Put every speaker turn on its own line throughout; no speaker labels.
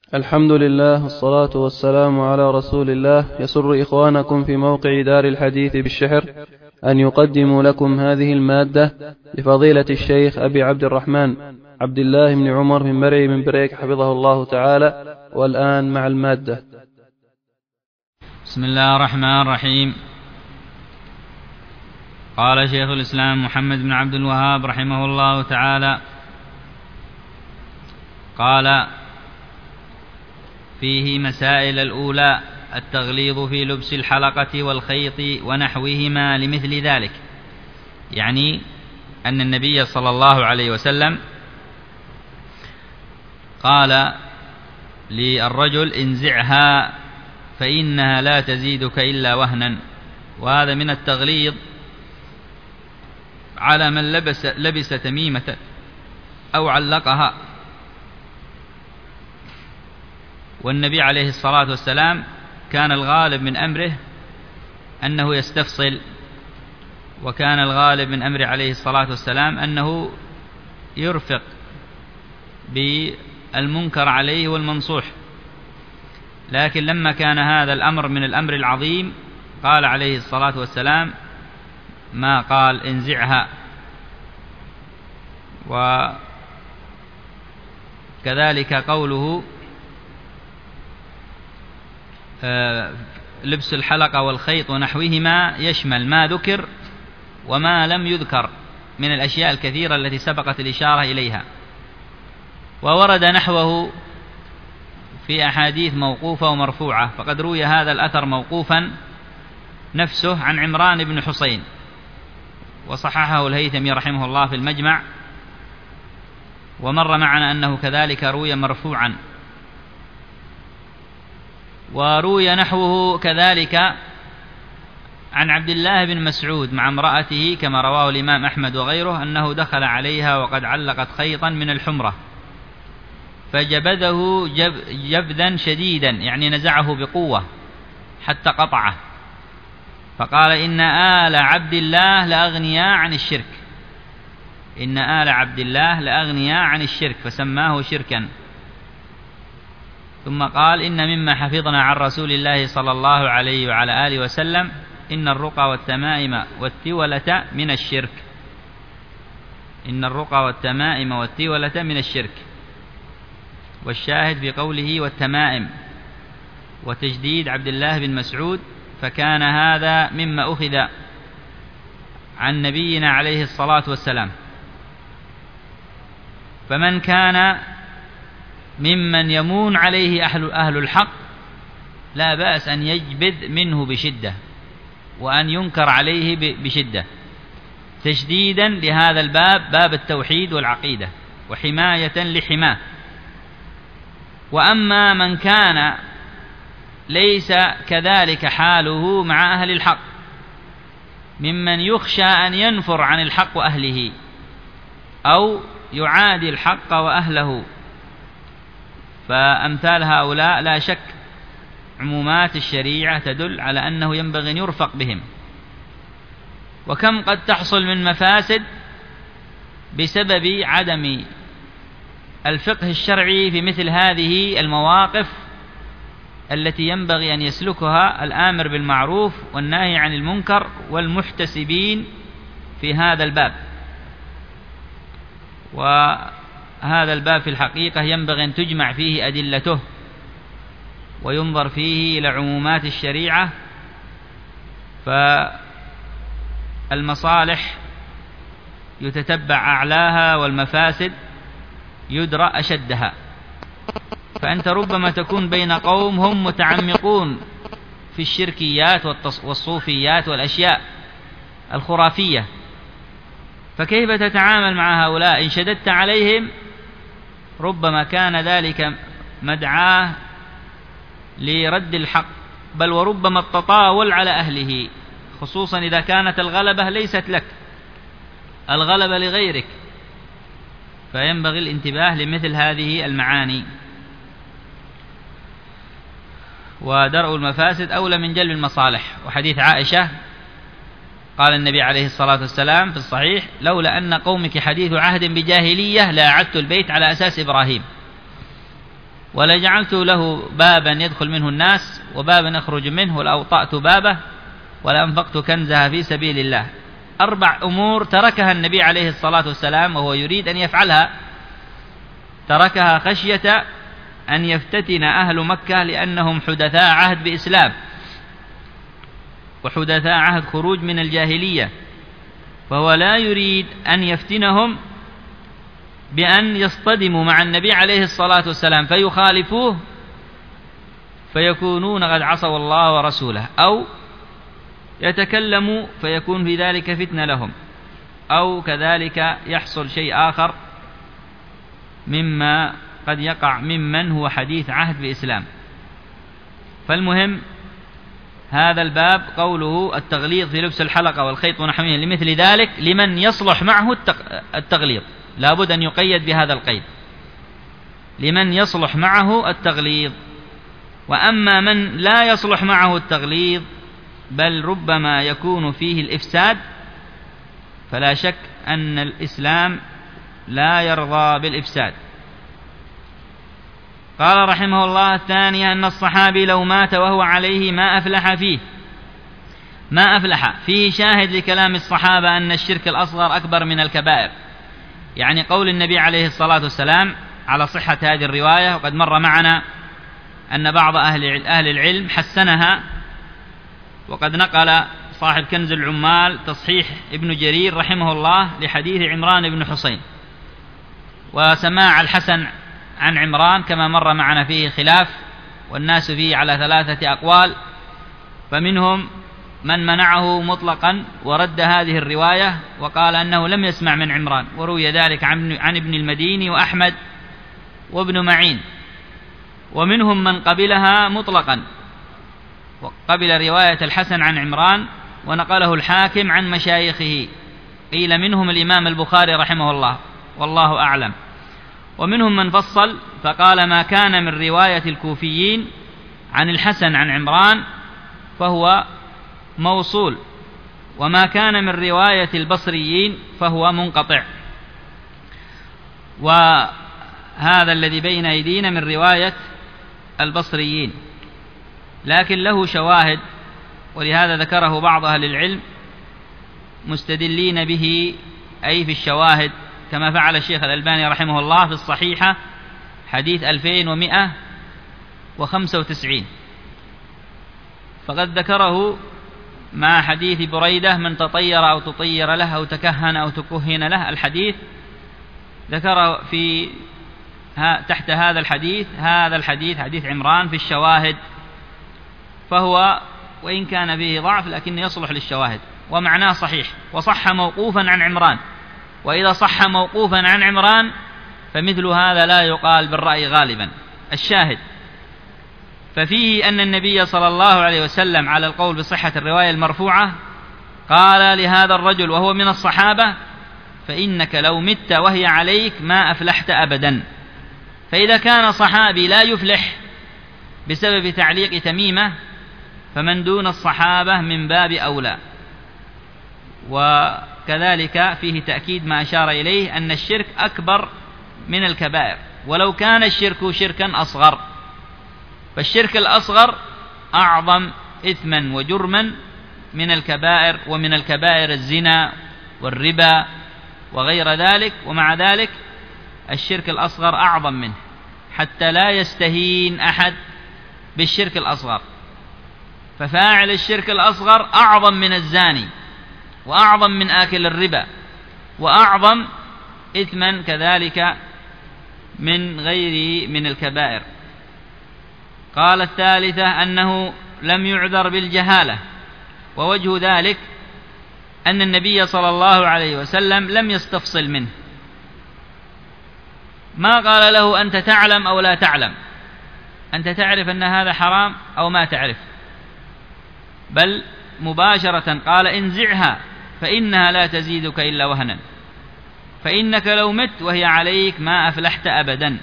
الحمد لله والصلاة والسلام على رسول الله. يسر إخوانكم في موقع دار الحديث بالشحر أن يقدموا لكم هذه المادة لفضيلة الشيخ أبي عبد الرحمن عبد الله بن عمر بن مرعي بن بريك حفظه الله تعالى. والآن مع المادة.
بسم الله الرحمن الرحيم. قال شيخ الإسلام محمد بن عبد الوهاب رحمه الله تعالى: قال: فيه مسائل. الأولى: التغليظ في لبس الحلقة والخيط ونحوهما لمثل ذلك، يعني أن النبي صلى الله عليه وسلم قال للرجل: انزعها فإنها لا تزيدك إلا وهنا. وهذا من التغليظ على من لبس تميمة أو علقها. والنبي عليه الصلاة والسلام كان الغالب من أمره أنه يستفصل، وكان الغالب من أمره عليه الصلاة والسلام أنه يرفق بالمنكر عليه والمنصوح. لكن لما كان هذا الأمر من الأمر العظيم قال عليه الصلاة والسلام ما قال انزعها. وكذلك قوله لبس الحلقة والخيط ونحوهما يشمل ما ذكر وما لم يذكر من الأشياء الكثيرة التي سبقت الإشارة إليها. وورد نحوه في أحاديث موقوفة ومرفوعة، فقد روي هذا الأثر موقوفا نفسه عن عمران بن حسين، وصححه الهيثمي رحمه الله في المجمع، ومر معنا أنه كذلك روي مرفوعا. وروي نحوه كذلك عن عبد الله بن مسعود مع امرأته كما رواه الإمام أحمد وغيره، أنه دخل عليها وقد علقت خيطا من الحمرة فجبذه جبذا شديدا، يعني نزعه بقوة حتى قطعه، فقال: إن آل عبد الله لأغنياء عن الشرك، إن آل عبد الله لأغنياء عن الشرك، فسماه شركا. ثم قال: إن مما حفظنا عن رسول الله صلى الله عليه وعلى آله وسلم إن الرقى والتمائم والتولة من الشرك، إن الرقى والتمائم والتولة من الشرك. والشاهد في قوله والتمائم وتجديد عبد الله بن مسعود، فكان هذا مما أخذ عن نبينا عليه الصلاة والسلام. فمن كان ممن يمون عليه أهل الحق لا بأس أن يجبذ منه بشدة وأن ينكر عليه بشدة، تشديدا لهذا الباب، باب التوحيد والعقيدة، وحماية لحماه. وأما من كان ليس كذلك حاله مع أهل الحق، ممن يخشى أن ينفر عن الحق وأهله أو يعادي الحق وأهله، فأمثال هؤلاء لا شك عمومات الشريعة تدل على أنه ينبغي أن يرفق بهم. وكم قد تحصل من مفاسد بسبب عدم الفقه الشرعي في مثل هذه المواقف التي ينبغي أن يسلكها الآمر بالمعروف والناهي عن المنكر والمحتسبين في هذا الباب. وهذا الباب في الحقيقة ينبغي أن تجمع فيه أدلته وينظر فيه إلى عمومات الشريعة، فالمصالح يتتبع أعلاها والمفاسد يدرى أشدها. فأنت ربما تكون بين قوم هم متعمقون في الشركيات والصوفيات والأشياء الخرافية، فكيف تتعامل مع هؤلاء؟ إن شددت عليهم ربما كان ذلك مدعاه لرد الحق، بل وربما التطاول على أهله، خصوصا إذا كانت الغلبة ليست لك، الغلبة لغيرك، فينبغي الانتباه لمثل هذه المعاني. ودرء المفاسد أولى من جلب المصالح. وحديث عائشة قال النبي عليه الصلاة والسلام في الصحيح: لولا أن قومك حديث عهد بجاهلية لأعدت البيت على أساس إبراهيم. ولجعلت له بابا يدخل منه الناس وبابا يخرج منه، ولأوطأت بابه، ولأنفقت كنزها في سبيل الله. 4 أمور تركها النبي عليه الصلاة والسلام وهو يريد أن يفعلها، تركها خشية أن يفتتن أهل مكة، لأنهم حدثاء عهد بإسلام وحدثاء عهد خروج من الجاهلية، فهو لا يريد أن يفتنهم بأن يصطدموا مع النبي عليه الصلاة والسلام فيخالفوه فيكونون قد عصوا الله ورسوله، أو يتكلموا فيكون في ذلك فتنة لهم، أو كذلك يحصل شيء آخر مما قد يقع ممن هو حديث عهد بإسلام. فالمهم هذا الباب قوله التغليظ في لبس الحلقة والخيط ونحوه لمثل ذلك لمن يصلح معه التغليظ، لا بد أن يقيد بهذا القيد، لمن يصلح معه التغليظ. وأما من لا يصلح معه التغليظ بل ربما يكون فيه الإفساد، فلا شك أن الإسلام لا يرضى بالإفساد. قال رحمه الله: الثانية أن الصحابي لو مات وهو عليه ما أفلح فيه. ما أفلح فيه شاهد لكلام الصحابة أن الشرك الأصغر أكبر من الكبائر، يعني قول النبي عليه الصلاة والسلام على صحة هذه الرواية، وقد مر معنا أن بعض أهل العلم حسنها، وقد نقل صاحب كنز العمال تصحيح ابن جرير رحمه الله لحديث عمران بن حسين، وسماع الحسن عن عمران كما مر معنا فيه خلاف، والناس فيه على 3 أقوال، فمنهم من منعه مطلقا ورد هذه الرواية وقال أنه لم يسمع من عمران، وروي ذلك عن ابن المديني وأحمد وابن معين، ومنهم من قبلها مطلقا وقبل رواية الحسن عن عمران ونقله الحاكم عن مشايخه، قيل منهم الإمام البخاري رحمه الله والله أعلم. ومنهم من فصل فقال ما كان من رواية الكوفيين عن الحسن عن عمران فهو موصول، وما كان من رواية البصريين فهو منقطع. وهذا الذي بين أيدينا من رواية البصريين، لكن له شواهد، ولهذا ذكره بعض أهل العلم مستدلين به أي في الشواهد، كما فعل الشيخ الألباني رحمه الله في الصحيحة حديث 2195، فقد ذكره مع حديث بريدة من تطير أو تطير له أو تكهن أو تكهن له، الحديث ذكر في تحت هذا الحديث حديث عمران في الشواهد، فهو وإن كان فيه ضعف لكن يصلح للشواهد، ومعناه صحيح، وصح موقوفا عن عمران، وإذا صح موقوفا عن عمران فمثل هذا لا يقال بالرأي غالبا. الشاهد ففيه أن النبي صلى الله عليه وسلم على القول بصحة الرواية المرفوعة قال لهذا الرجل وهو من الصحابة: فإنك لو مت وهي عليك ما أفلحت أبدا. فإذا كان صحابي لا يفلح بسبب تعليق تميمة، فمن دون الصحابة من باب أولى. وكذلك فيه تأكيد ما أشار إليه أن الشرك أكبر من الكبائر، ولو كان الشرك شركا أصغر، فالشرك الأصغر أعظم إثما وجرما من الكبائر، ومن الكبائر الزنا والربا وغير ذلك، ومع ذلك الشرك الأصغر أعظم منه، حتى لا يستهين أحد بالشرك الأصغر، ففاعل الشرك الأصغر أعظم من الزاني، وأعظم من آكل الربا، وأعظم إثما كذلك من غيره من الكبائر. قال الثالثة أنه لم يعذر بالجهالة، ووجه ذلك أن النبي صلى الله عليه وسلم لم يستفصل منه، ما قال له أنت تعلم أو لا تعلم، أنت تعرف أن هذا حرام أو ما تعرف، بل مباشرة قال انزعها فإنها لا تزيدك إلا وهنا، فإنك لو مت وهي عليك ما أفلحت أبدا.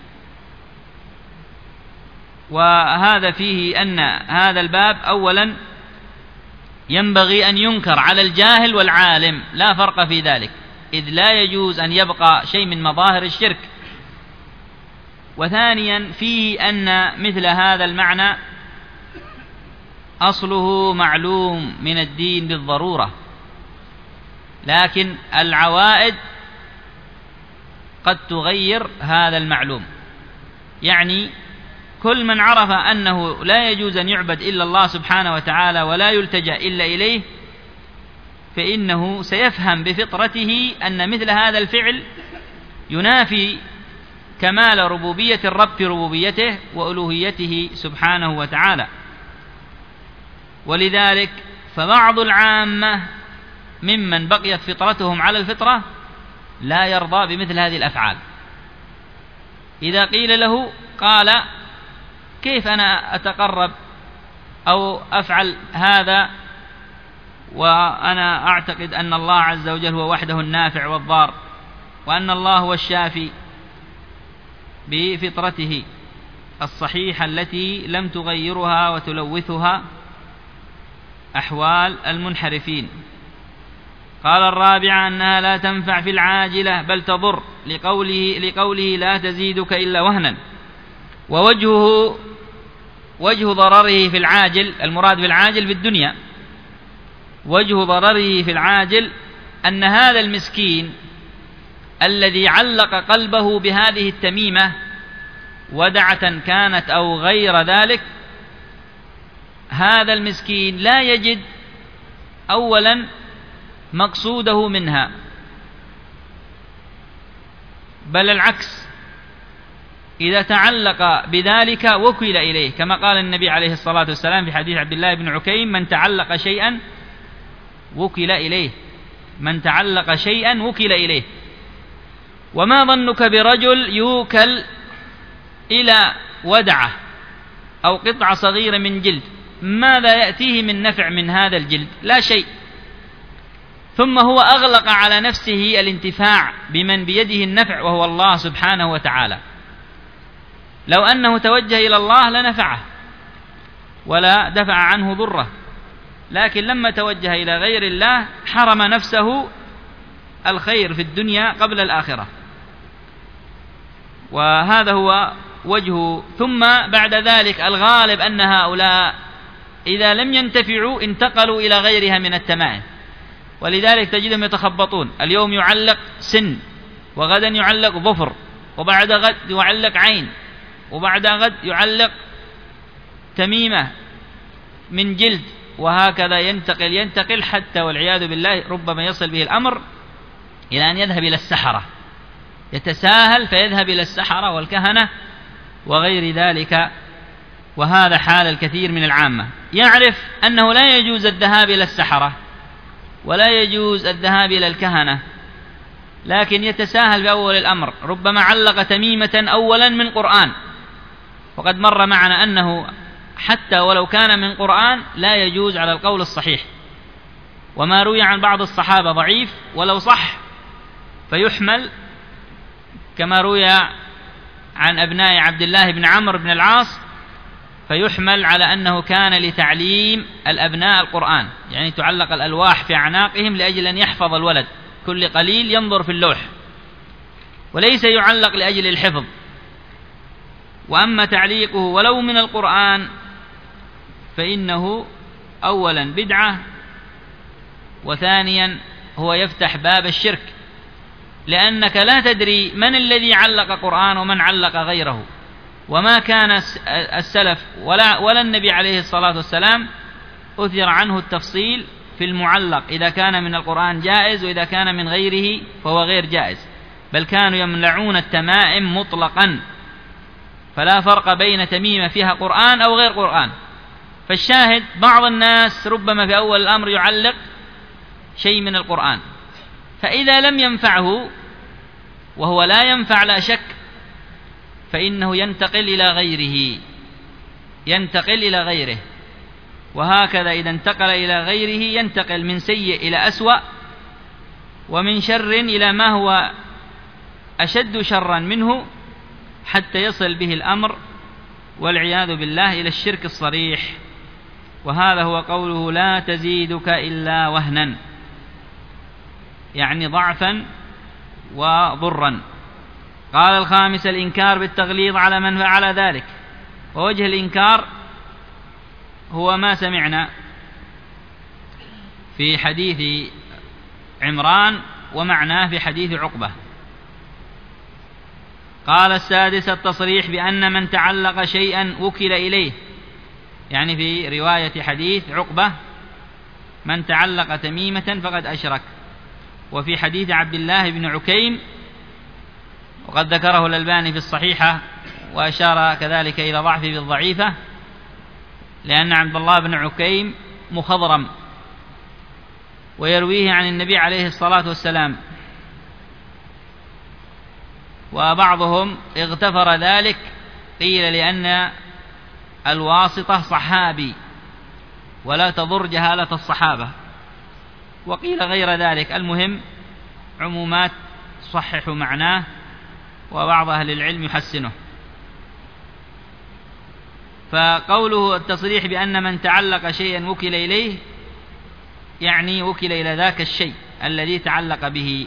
وهذا فيه أن هذا الباب أولا ينبغي أن ينكر على الجاهل والعالم، لا فرق في ذلك، إذ لا يجوز أن يبقى شيء من مظاهر الشرك، وثانيا فيه أن مثل هذا المعنى أصله معلوم من الدين بالضرورة، لكن العوائد قد تغير هذا المعلوم. يعني كل من عرف أنه لا يجوز أن يعبد إلا الله سبحانه وتعالى ولا يلتجأ إلا إليه، فإنه سيفهم بفطرته أن مثل هذا الفعل ينافي كمال ربوبية الرب في ربوبيته وألوهيته سبحانه وتعالى. ولذلك فبعض العامة ممن بقيت فطرتهم على الفطرة لا يرضى بمثل هذه الأفعال. إذا قيل له قال: كيف أنا أتقرب أو أفعل هذا وأنا أعتقد أن الله عز وجل هو وحده النافع والضار، وأن الله هو الشافي بفطرته الصحيحة التي لم تغيرها وتلوثها أحوال المنحرفين. قال الرابعة أنها لا تنفع في العاجلة بل تضر، لقوله لا تزيدك إلا وهنا. وجه ضرره في العاجل، المراد بالعاجل في الدنيا، وجه ضرره في العاجل أن هذا المسكين الذي علق قلبه بهذه التميمة ودعة كانت أو غير ذلك، هذا المسكين لا يجد أولا مقصوده منها، بل العكس، إذا تعلق بذلك وكل إليه، كما قال النبي عليه الصلاة والسلام في حديث عبد الله بن عكيم: من تعلق شيئا وكل إليه، من تعلق شيئا وكل إليه. وما ظنك برجل يوكل إلى ودعة أو قطعة صغيرة من جلد، ماذا يأتيه من نفع من هذا الجلد؟ لا شيء. ثم هو أغلق على نفسه الانتفاع بمن بيده النفع وهو الله سبحانه وتعالى. لو أنه توجه إلى الله لنفعه ولا دفع عنه ضره، لكن لما توجه إلى غير الله حرم نفسه الخير في الدنيا قبل الآخرة. وهذا هو وجهه. ثم بعد ذلك الغالب أن هؤلاء إذا لم ينتفعوا انتقلوا إلى غيرها من التمائم، ولذلك تجدهم يتخبطون، اليوم يعلق سن، وغدا يعلق ظفر، وبعد غد يعلق عين، وبعد غد يعلق تميمة من جلد، وهكذا ينتقل حتى والعياذ بالله ربما يصل به الأمر إلى أن يذهب إلى السحرة، يتساهل فيذهب إلى السحرة والكهنة وغير ذلك. وهذا حال الكثير من العامة، يعرف أنه لا يجوز الذهاب إلى السحرة ولا يجوز الذهاب إلى الكهنة، لكن يتساهل بأول الأمر، ربما علق تميمة أولا من قرآن، وقد مر معنا أنه حتى ولو كان من قرآن لا يجوز على القول الصحيح. وما روي عن بعض الصحابة ضعيف، ولو صح فيحمل، كما روي عن أبناء عبد الله بن عمرو بن العاص، فيحمل على أنه كان لتعليم الأبناء القرآن، يعني تعلق الألواح في أعناقهم لأجل أن يحفظ الولد، كل قليل ينظر في اللوح، وليس يعلق لأجل الحفظ. وأما تعليقه ولو من القرآن فإنه أولا بدعة، وثانيا هو يفتح باب الشرك، لأنك لا تدري من الذي علق قرآن ومن علق غيره. وما كان السلف ولا النبي عليه الصلاة والسلام أثر عنه التفصيل في المعلق، إذا كان من القرآن جائز، وإذا كان من غيره فهو غير جائز، بل كانوا يمنعون التمائم مطلقا، فلا فرق بين تميمة فيها قرآن أو غير قرآن. فالشاهد بعض الناس ربما في أول الأمر يعلق شيء من القرآن، فإذا لم ينفعه، وهو لا ينفع لا شك، فإنه ينتقل إلى غيره. وهكذا إذا انتقل إلى غيره ينتقل من سيء إلى أسوأ، ومن شر إلى ما هو أشد شرا منه، حتى يصل به الأمر والعياذ بالله إلى الشرك الصريح. وهذا هو قوله لا تزيدك إلا وهنا، يعني ضعفا وضرا. قال الخامس الإنكار بالتغليظ على من فعل ذلك. ووجه الإنكار هو ما سمعنا في حديث عمران ومعناه في حديث عقبة. قال السادس التصريح بأن من تعلق شيئا وكل إليه، يعني في رواية حديث عقبة من تعلق تميمة فقد أشرك. وفي حديث عبد الله بن عكيم وقد ذكره الألباني في الصحيحة وأشار كذلك إلى ضعفه بالضعيفة، لأن عبد الله بن عكيم مخضرم ويرويه عن النبي عليه الصلاة والسلام، وبعضهم اغتفر ذلك، قيل لأن الواسطة صحابي ولا تضر جهالة الصحابة، وقيل غير ذلك. المهم عمومات صحح معناه وبعض أهل العلم يحسنه. فقوله التصريح بأن من تعلق شيئا وكل إليه، يعني وكل إلى ذاك الشيء الذي تعلق به،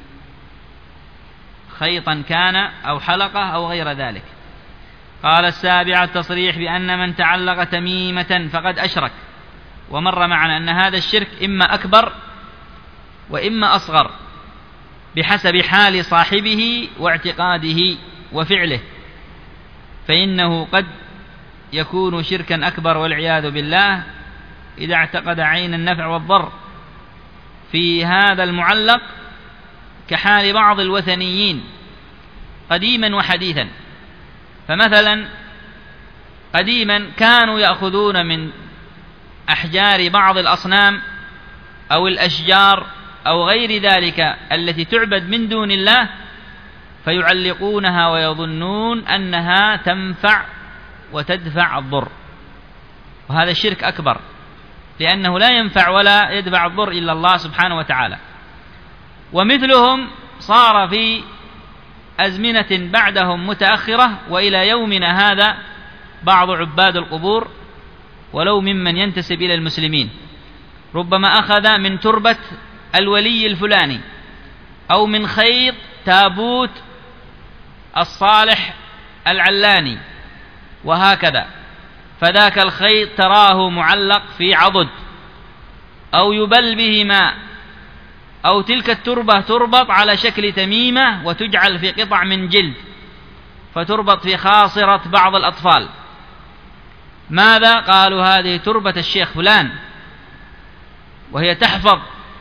خيطا كان أو حلقة أو غير ذلك. قال السابع التصريح بأن من تعلق تميمة فقد أشرك. ومر معنا أن هذا الشرك إما أكبر وإما أصغر بحسب حال صاحبه واعتقاده وفعله، فإنه قد يكون شركا أكبر والعياذ بالله إذا اعتقد عين النفع والضر في هذا المعلق، كحال بعض الوثنيين قديما وحديثا. فمثلا قديما كانوا يأخذون من أحجار بعض الأصنام أو الأشجار أو غير ذلك التي تعبد من دون الله فيعلقونها ويظنون أنها تنفع وتدفع الضر، وهذا الشرك أكبر، لأنه لا ينفع ولا يدفع الضر إلا الله سبحانه وتعالى. ومثلهم صار في أزمنة بعدهم متأخرة وإلى يومنا هذا بعض عباد القبور ولو ممن ينتسب إلى المسلمين ربما أخذ من تربة الولي الفلاني أو من خيط تابوت الصالح العلاني وهكذا، فذاك الخيط تراه معلق في عضد أو يبل به ماء، أو تلك التربة تربط على شكل تميمة وتجعل في قطع من جلد فتربط في خاصرة بعض الأطفال. ماذا؟ قالوا هذه تربة الشيخ فلان وهي تحفظ،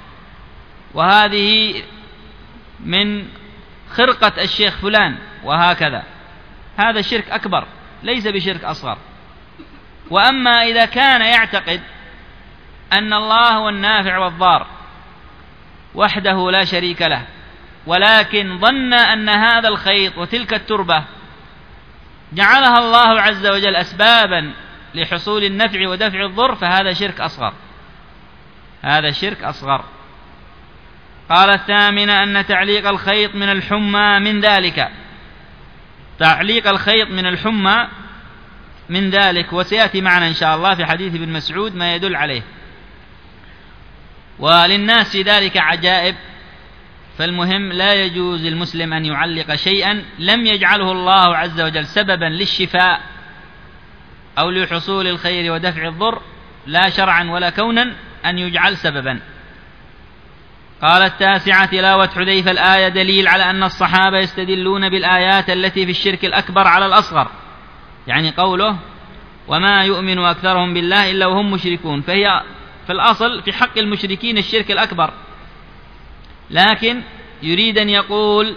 وهذه من خرقة الشيخ فلان وهكذا. هذا شرك أكبر ليس بشرك أصغر. وأما إذا كان يعتقد أن الله هو النافع والضار وحده لا شريك له، ولكن ظن أن هذا الخيط وتلك التربة جعلها الله عز وجل أسبابا لحصول النفع ودفع الضر، فهذا شرك أصغر، هذا شرك أصغر. قال الثامن أن تعليق الخيط من الحمى من ذلك، تعليق الخيط من الحمى من ذلك، وسيأتي معنا إن شاء الله في حديث ابن مسعود ما يدل عليه. وللناس في ذلك عجائب، فالمهم لا يجوز للمسلم أن يعلق شيئا لم يجعله الله عز وجل سببا للشفاء أو لحصول الخير ودفع الضر، لا شرعا ولا كونا أن يجعل سببا. قال التاسعة تلاوة حذيفة الآية دليل على أن الصحابة يستدلون بالآيات التي في الشرك الأكبر على الأصغر، يعني قوله وما يؤمن أكثرهم بالله إلا وهم مشركون، فهي في الأصل في حق المشركين الشرك الأكبر، لكن يريد أن يقول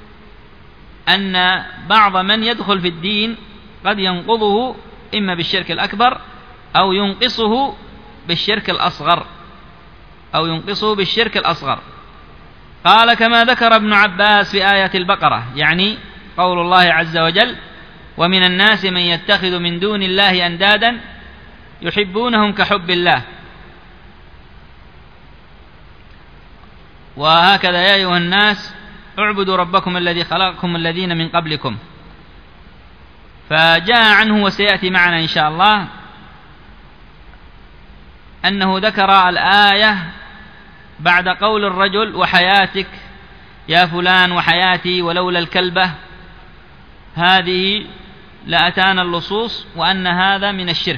أن بعض من يدخل في الدين قد ينقضه إما بالشرك الأكبر أو ينقصه بالشرك الأصغر، أو ينقصه بالشرك الأصغر. قال كما ذكر ابن عباس في آية البقرة، يعني قول الله عز وجل ومن الناس من يتخذ من دون الله أندادا يحبونهم كحب الله. وهكذا يا أيها الناس اعبدوا ربكم الذي خلقكم الذين من قبلكم. فجاء عنه وسيأتي معنا إن شاء الله أنه ذكر الآية بعد قول الرجل وحياتك يا فلان وحياتي ولولا الكلبة هذه لأتانا اللصوص وأن هذا من الشرك.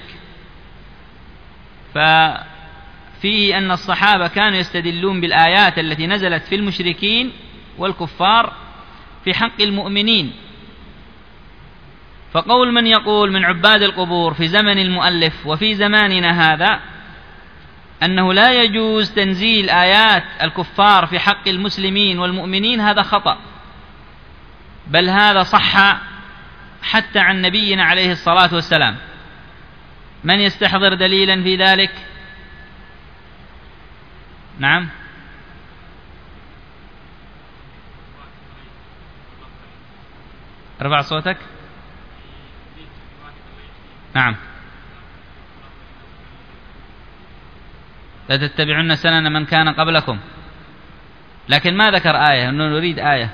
ففيه أن الصحابة كانوا يستدلون بالآيات التي نزلت في المشركين والكفار في حق المؤمنين. فقول من يقول من عباد القبور في زمن المؤلف وفي زماننا هذا أنه لا يجوز تنزيل آيات الكفار في حق المسلمين والمؤمنين هذا خطأ، بل هذا صح حتى عن نبينا عليه الصلاة والسلام. من يستحضر دليلا في ذلك؟ نعم. ارفع صوتك. نعم. لا تتبعون سنن من كان قبلكم، لكن ما ذكر آية، أنه نريد آية.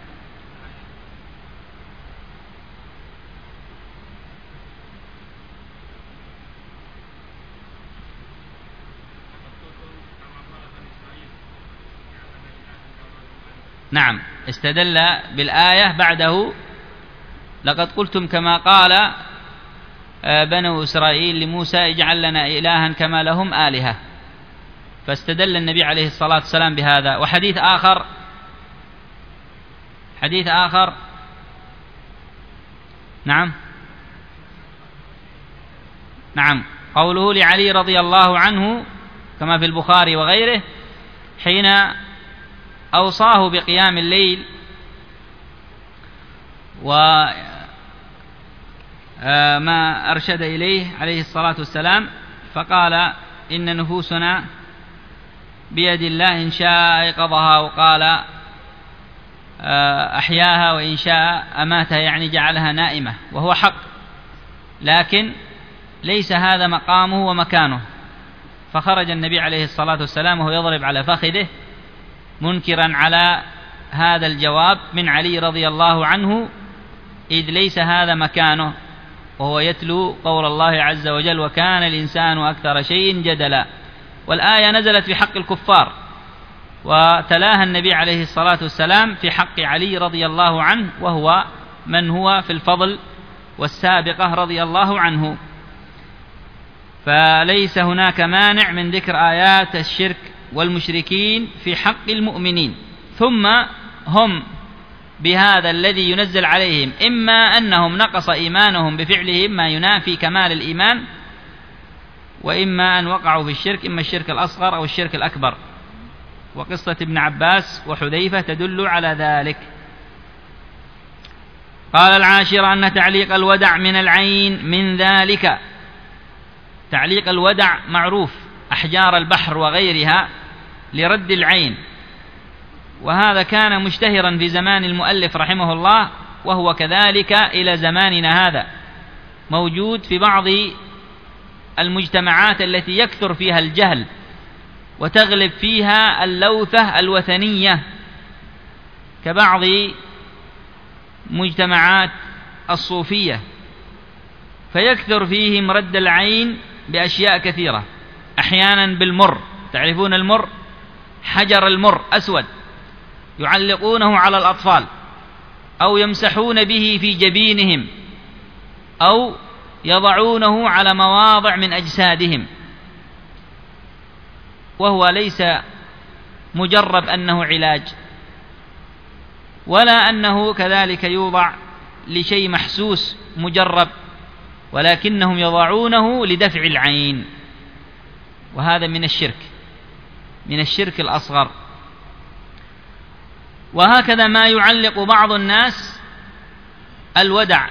نعم، استدل بالآية بعده: لقد قلتم كما قال بنو إسرائيل لموسى اجعل لنا إلها كما لهم آلهة. فاستدل النبي عليه الصلاة والسلام بهذا. وحديث آخر نعم قوله لعلي رضي الله عنه كما في البخاري وغيره حين أوصاه بقيام الليل وما أرشد إليه عليه الصلاة والسلام، فقال: إن نفوسنا بيد الله، إن شاء أيقظها، وقال: أحياها، وإن شاء أماتها، يعني جعلها نائمة، وهو حق، لكن ليس هذا مقامه ومكانه. فخرج النبي عليه الصلاة والسلام وهو يضرب على فخذه منكرا على هذا الجواب من علي رضي الله عنه، إذ ليس هذا مكانه، وهو يتلو قول الله عز وجل: وكان الإنسان أكثر شيء جدلا. والآية نزلت في حق الكفار، وتلاها النبي عليه الصلاة والسلام في حق علي رضي الله عنه، وهو من هو في الفضل والسابقة رضي الله عنه. فليس هناك مانع من ذكر آيات الشرك والمشركين في حق المؤمنين. ثم هم بهذا الذي ينزل عليهم إما أنهم نقص إيمانهم بفعلهم ما ينافي كمال الإيمان، وإما أن وقعوا في الشرك، إما الشرك الأصغر أو الشرك الأكبر. وقصة ابن عباس وحذيفة تدل على ذلك. قال: العاشر أن تعليق الودع من العين من ذلك. تعليق الودع معروف، أحجار البحر وغيرها لرد العين، وهذا كان مشتهرا في زمان المؤلف رحمه الله، وهو كذلك إلى زماننا هذا موجود في بعض المجتمعات التي يكثر فيها الجهل وتغلب فيها اللوثة الوثنية، كبعض مجتمعات الصوفية، فيكثر فيهم رد العين بأشياء كثيرة، أحيانا بالمر. تعرفون المر؟ حجر المر أسود يعلقونه على الأطفال، أو يمسحون به في جبينهم، أو يضعونه على مواضع من أجسادهم، وهو ليس مجرب أنه علاج، ولا أنه كذلك يوضع لشيء محسوس مجرب، ولكنهم يضعونه لدفع العين، وهذا من الشرك الأصغر. وهكذا ما يعلق بعض الناس الودع،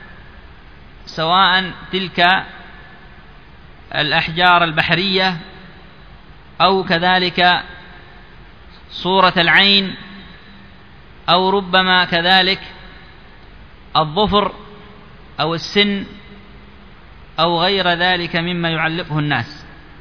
سواء تلك الأحجار البحرية أو كذلك صورة العين، أو ربما كذلك الظفر أو السن أو غير ذلك مما يعلقه الناس.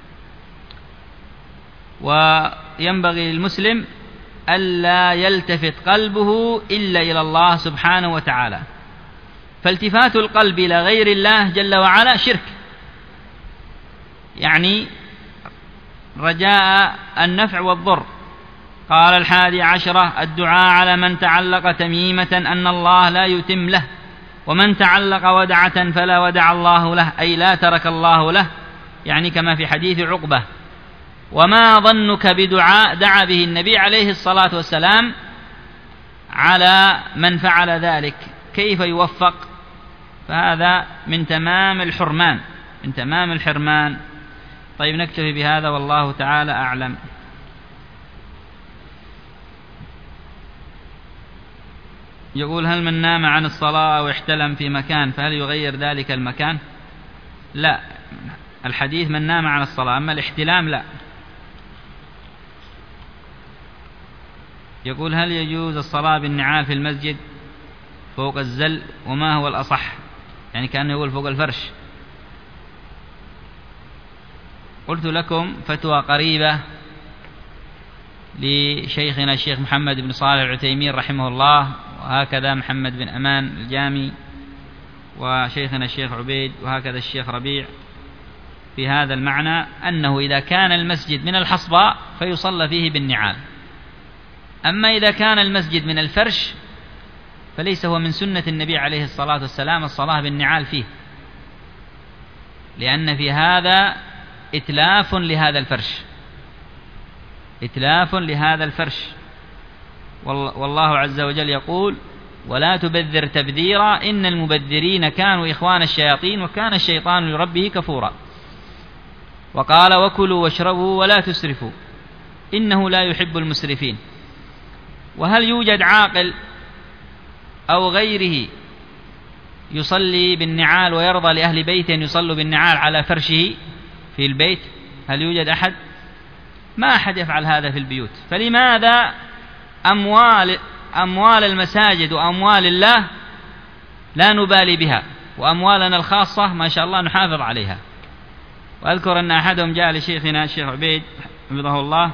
وينبغي للمسلم ألا يلتفت قلبه إلا إلى الله سبحانه وتعالى، فالتفات القلب إلى غير الله جل وعلا شرك، يعني رجاء النفع والضر. قال 11: الدعاء على من تعلق تميمة أن الله لا يتم له ومن تعلق ودعة فلا ودع الله له، أي لا ترك الله له، يعني كما في حديث عقبة. وما ظنك بدعاء دعا به النبي عليه الصلاة والسلام على من فعل ذلك، كيف يوفق؟ فهذا من تمام الحرمان، من تمام الحرمان. طيب نكتفي بهذا والله تعالى أعلم. يقول: هل من نام عن الصلاة أو احتلم في مكان فهل يغير ذلك المكان؟ لا، الحديث من نام عن الصلاة، أما الاحتلام لا. يقول: هل يجوز الصلاة بالنعال في المسجد فوق الزل، وما هو الأصح؟ يعني كأنه يقول فوق الفرش. قلت لكم فتوى قريبة لشيخنا الشيخ محمد بن صالح العثيمين رحمه الله، وهكذا محمد بن أمان الجامي، وشيخنا الشيخ عبيد، وهكذا الشيخ ربيع، في هذا المعنى أنه إذا كان المسجد من الحصباء فيصلى فيه بالنعال، أما إذا كان المسجد من الفرش فليس هو من سنة النبي عليه الصلاة والسلام الصلاة بالنعال فيه، لأن في هذا إتلاف لهذا الفرش، إتلاف لهذا الفرش. والله عز وجل يقول: ولا تبذر تبذيرا إن المبذرين كانوا إخوان الشياطين وكان الشيطان لربه كفورا. وقال: وكلوا واشربوا ولا تسرفوا إنه لا يحب المسرفين. وهل يوجد عاقل أو غيره يصلي بالنعال ويرضى لأهل بيته أن يصلوا بالنعال على فرشه في البيت؟ هل يوجد أحد؟ ما أحد يفعل هذا في البيوت. فلماذا أموال المساجد وأموال الله لا نبالي بها، وأموالنا الخاصة ما شاء الله نحافظ عليها؟ وأذكر أن أحدهم جاء لشيخنا الشيخ عبيد حفظه الله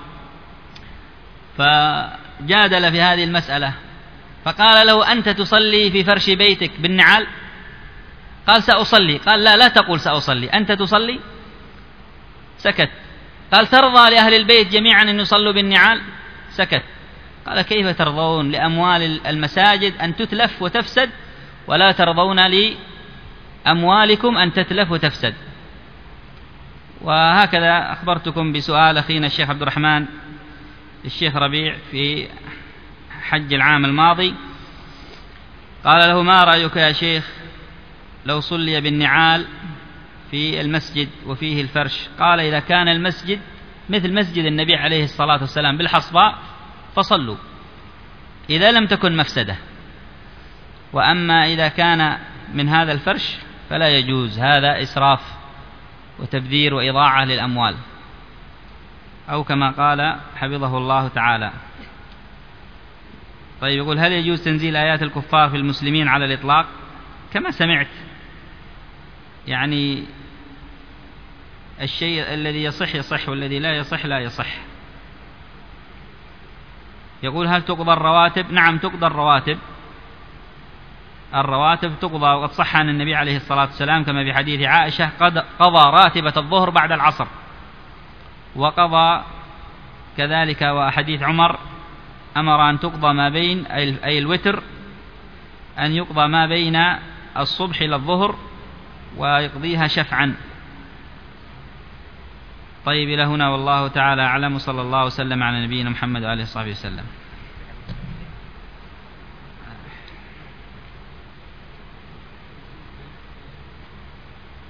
فجادل في هذه المسألة، فقال له: أنت تصلي في فرش بيتك بالنعال؟ قال: سأصلي. قال: لا تقول سأصلي، أنت تصلي. سكت. قال: ترضى لأهل البيت جميعا أن يصلوا بالنعال؟ سكت. قال: كيف ترضون لأموال المساجد أن تتلف وتفسد ولا ترضون لأموالكم أن تتلف وتفسد؟ وهكذا أخبرتكم بسؤال أخينا الشيخ عبد الرحمن الشيخ ربيع في حج العام الماضي، قال له: ما رأيك يا شيخ لو صلي بالنعال في المسجد وفيه الفرش؟ قال: إذا كان المسجد مثل مسجد النبي عليه الصلاة والسلام بالحصباء فصلوا، إذا لم تكن مفسدة. وأما إذا كان من هذا الفرش فلا يجوز، هذا إسراف وتبذير وإضاعة للأموال، أو كما قال حفظه الله تعالى. طيب يقول: هل يجوز تنزيل آيات الكفار في المسلمين على الإطلاق؟ كما سمعت، يعني الشيء الذي يصح يصح والذي لا يصح لا يصح. يقول: هل تقضى الرواتب؟ نعم تقضى الرواتب، الرواتب تقضى، وقد صح عن النبي عليه الصلاة والسلام كما في حديث عائشة: قضى راتبة الظهر بعد العصر، وقضى كذلك وحديث عمر أمر أن تقضى ما بين، أي الوتر، أن يقضى ما بين الصبح إلى الظهر ويقضيها شفعا. طيب إلى هنا والله تعالى أعلم، صلى الله وسلم على نبينا محمد وآله وصحبه وسلم.